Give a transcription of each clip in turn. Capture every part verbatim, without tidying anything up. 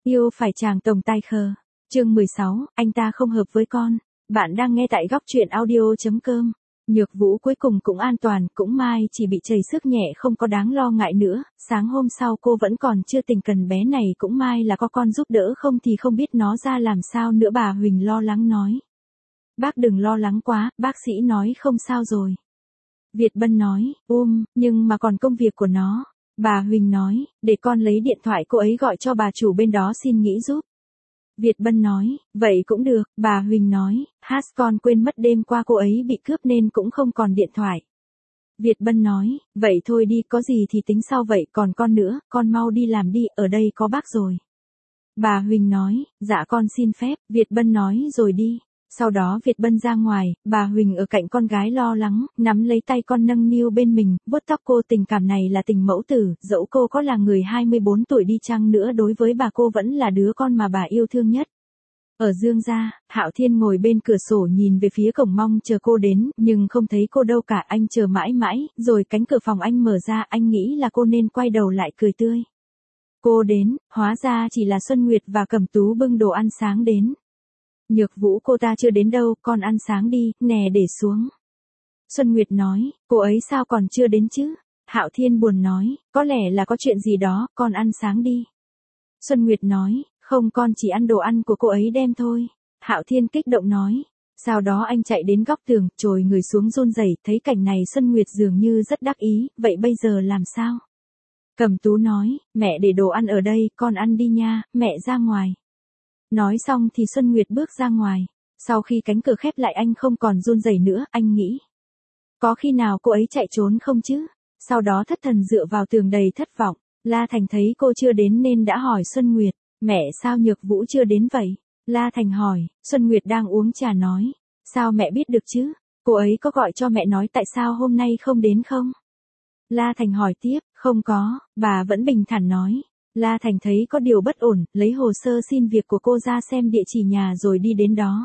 Yêu phải chàng tổng tài khờ. Chương mười sáu, anh ta không hợp với con. Bạn đang nghe tại góc truyện audio chấm com. Nhược Vũ cuối cùng cũng an toàn, cũng may chỉ bị chảy xước nhẹ không có đáng lo ngại nữa. Sáng hôm sau cô vẫn còn chưa tỉnh, cần bé này cũng may là có con giúp đỡ, không thì không biết nó ra làm sao nữa. Bà Huỳnh lo lắng nói. Bác đừng lo lắng quá, bác sĩ nói không sao rồi. Việt Bân nói, um, nhưng mà còn công việc của nó. Bà Huỳnh nói, để con lấy điện thoại cô ấy gọi cho bà chủ bên đó xin nghĩ giúp. Việt Bân nói, vậy cũng được. Bà Huỳnh nói, hát con quên mất đêm qua cô ấy bị cướp nên cũng không còn điện thoại. Việt Bân nói, vậy thôi đi, có gì thì tính sau vậy, còn con nữa, con mau đi làm đi, ở đây có bác rồi. Bà Huỳnh nói, dạ con xin phép. Việt Bân nói rồi đi. Sau đó Việt Bân ra ngoài, bà Huỳnh ở cạnh con gái lo lắng, nắm lấy tay con nâng niu bên mình, vuốt tóc cô. Tình cảm này là tình mẫu tử, dẫu cô có là người hai mươi bốn tuổi đi chăng nữa, đối với bà cô vẫn là đứa con mà bà yêu thương nhất. Ở Dương gia, Hạo Thiên ngồi bên cửa sổ nhìn về phía cổng mong chờ cô đến, nhưng không thấy cô đâu cả. Anh chờ mãi mãi, rồi cánh cửa phòng anh mở ra, anh nghĩ là cô nên quay đầu lại cười tươi. Cô đến, hóa ra chỉ là Xuân Nguyệt và Cẩm Tú bưng đồ ăn sáng đến. Nhược Vũ, cô ta chưa đến đâu, con ăn sáng đi, nè để xuống. Xuân Nguyệt nói, cô ấy sao còn chưa đến chứ? Hạo Thiên buồn nói, có lẽ là có chuyện gì đó, con ăn sáng đi. Xuân Nguyệt nói, không, con chỉ ăn đồ ăn của cô ấy đem thôi. Hạo Thiên kích động nói. Sau đó anh chạy đến góc tường, trồi người xuống run rẩy, thấy cảnh này Xuân Nguyệt dường như rất đắc ý, vậy bây giờ làm sao? Cẩm Tú nói, mẹ để đồ ăn ở đây, con ăn đi nha, mẹ ra ngoài. Nói xong thì Xuân Nguyệt bước ra ngoài. Sau khi cánh cửa khép lại anh không còn run rẩy nữa, anh nghĩ. Có khi nào cô ấy chạy trốn không chứ? Sau đó thất thần dựa vào tường đầy thất vọng. La Thành thấy cô chưa đến nên đã hỏi Xuân Nguyệt, mẹ sao Nhược Vũ chưa đến vậy? La Thành hỏi, Xuân Nguyệt đang uống trà nói, sao mẹ biết được chứ? Cô ấy có gọi cho mẹ nói tại sao hôm nay không đến không? La Thành hỏi tiếp, không có, bà vẫn bình thản nói. La Thành thấy có điều bất ổn, lấy hồ sơ xin việc của cô ra xem địa chỉ nhà rồi đi đến đó.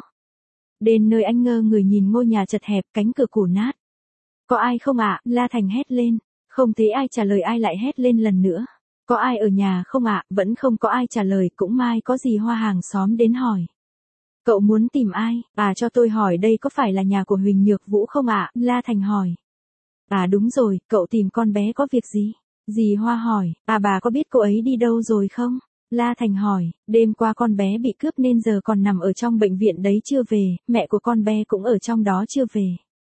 Đến nơi anh ngơ người nhìn ngôi nhà chật hẹp, cánh cửa cũ nát. Có ai không ạ? La Thành hét lên. Không thấy ai trả lời, ai lại hét lên lần nữa. Có ai ở nhà không ạ? Vẫn không có ai trả lời, cũng may có dì Hoa hàng xóm đến hỏi. Cậu muốn tìm ai? À cho tôi hỏi đây có phải là nhà của Huỳnh Nhược Vũ không ạ? La Thành hỏi. À đúng rồi, cậu tìm con bé có việc gì? Dì Hoa hỏi, à bà có biết cô ấy đi đâu rồi không? La Thành hỏi, đêm qua con bé bị cướp nên giờ còn nằm ở trong bệnh viện đấy chưa về, mẹ của con bé cũng ở trong đó chưa về.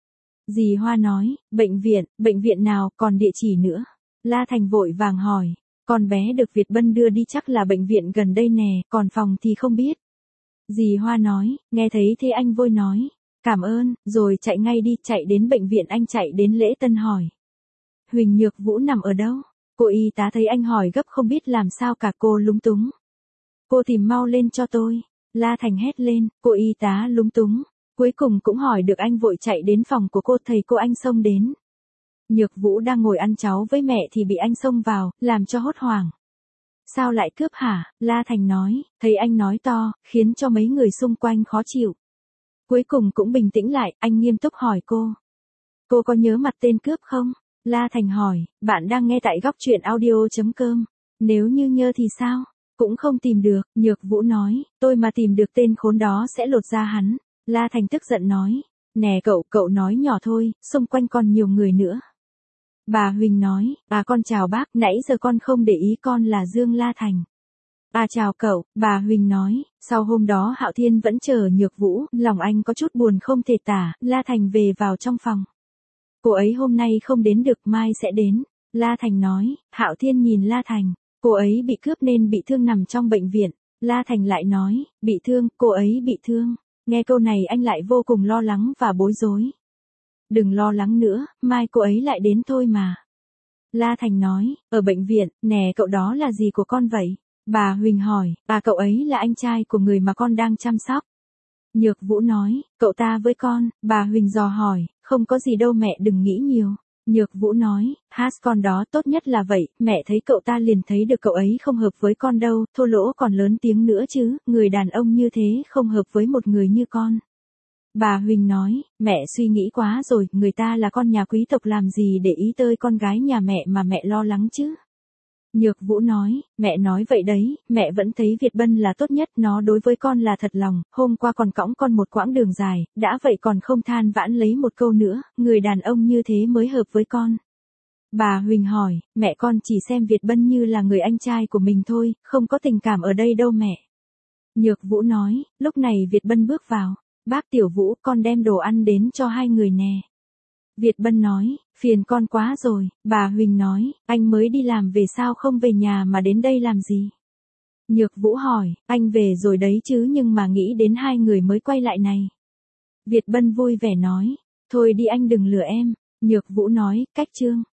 Dì Hoa nói, bệnh viện, bệnh viện nào, còn địa chỉ nữa? La Thành vội vàng hỏi, con bé được Việt Bân đưa đi chắc là bệnh viện gần đây nè, còn phòng thì không biết. Dì Hoa nói, nghe thấy thế anh vội nói, cảm ơn, rồi chạy ngay đi, chạy đến bệnh viện. Anh chạy đến lễ tân hỏi. Huỳnh Nhược Vũ nằm ở đâu? Cô y tá thấy anh hỏi gấp không biết làm sao cả, cô lúng túng. Cô tìm mau lên cho tôi. La Thành hét lên, cô y tá lúng túng. Cuối cùng cũng hỏi được, anh vội chạy đến phòng của cô, thầy cô anh xông đến. Nhược Vũ đang ngồi ăn cháo với mẹ thì bị anh xông vào, làm cho hốt hoảng. Sao lại cướp hả? La Thành nói, thấy anh nói to, khiến cho mấy người xung quanh khó chịu. Cuối cùng cũng bình tĩnh lại, anh nghiêm túc hỏi cô. Cô có nhớ mặt tên cướp không? La Thành hỏi, bạn đang nghe tại góc truyện audio chấm com. Nếu như nhớ thì sao? Cũng không tìm được. Nhược Vũ nói, tôi mà tìm được tên khốn đó sẽ lột da hắn. La Thành tức giận nói, nè cậu, cậu nói nhỏ thôi, xung quanh còn nhiều người nữa. Bà Huỳnh nói, à con chào bác, nãy giờ con không để ý con là Dương La Thành. À chào cậu, bà Huỳnh nói, sau hôm đó Hạo Thiên vẫn chờ Nhược Vũ, lòng anh có chút buồn không thể tả. La Thành về vào trong phòng. Cô ấy hôm nay không đến được, mai sẽ đến. La Thành nói. Hạo Thiên nhìn La Thành, cô ấy bị cướp nên bị thương nằm trong bệnh viện. La Thành lại nói, bị thương, cô ấy bị thương. Nghe câu này anh lại vô cùng lo lắng và bối rối. Đừng lo lắng nữa, mai cô ấy lại đến thôi mà. La Thành nói, ở bệnh viện, nè cậu đó là gì của con vậy? Bà Huỳnh hỏi, à cậu ấy là anh trai của người mà con đang chăm sóc. Nhược Vũ nói, cậu ta với con. Bà Huỳnh dò hỏi, không có gì đâu mẹ, đừng nghĩ nhiều. Nhược Vũ nói, hát con đó tốt nhất là vậy, mẹ thấy cậu ta liền thấy được cậu ấy không hợp với con đâu, thô lỗ còn lớn tiếng nữa chứ, người đàn ông như thế không hợp với một người như con. Bà Huỳnh nói, mẹ suy nghĩ quá rồi, người ta là con nhà quý tộc làm gì để ý tới con gái nhà mẹ mà mẹ lo lắng chứ. Nhược Vũ nói, mẹ nói vậy đấy, mẹ vẫn thấy Việt Bân là tốt nhất, nó đối với con là thật lòng, hôm qua còn cõng con một quãng đường dài, đã vậy còn không than vãn lấy một câu nữa, người đàn ông như thế mới hợp với con. Bà Huỳnh hỏi, mẹ con chỉ xem Việt Bân như là người anh trai của mình thôi, không có tình cảm ở đây đâu mẹ. Nhược Vũ nói, lúc này Việt Bân bước vào, bác Tiểu Vũ, con đem đồ ăn đến cho hai người nè. Việt Bân nói, phiền con quá rồi, bà Huỳnh nói, anh mới đi làm về sao không về nhà mà đến đây làm gì? Nhược Vũ hỏi, anh về rồi đấy chứ nhưng mà nghĩ đến hai người mới quay lại này. Việt Bân vui vẻ nói, thôi đi anh đừng lừa em. Nhược Vũ nói, cách chương.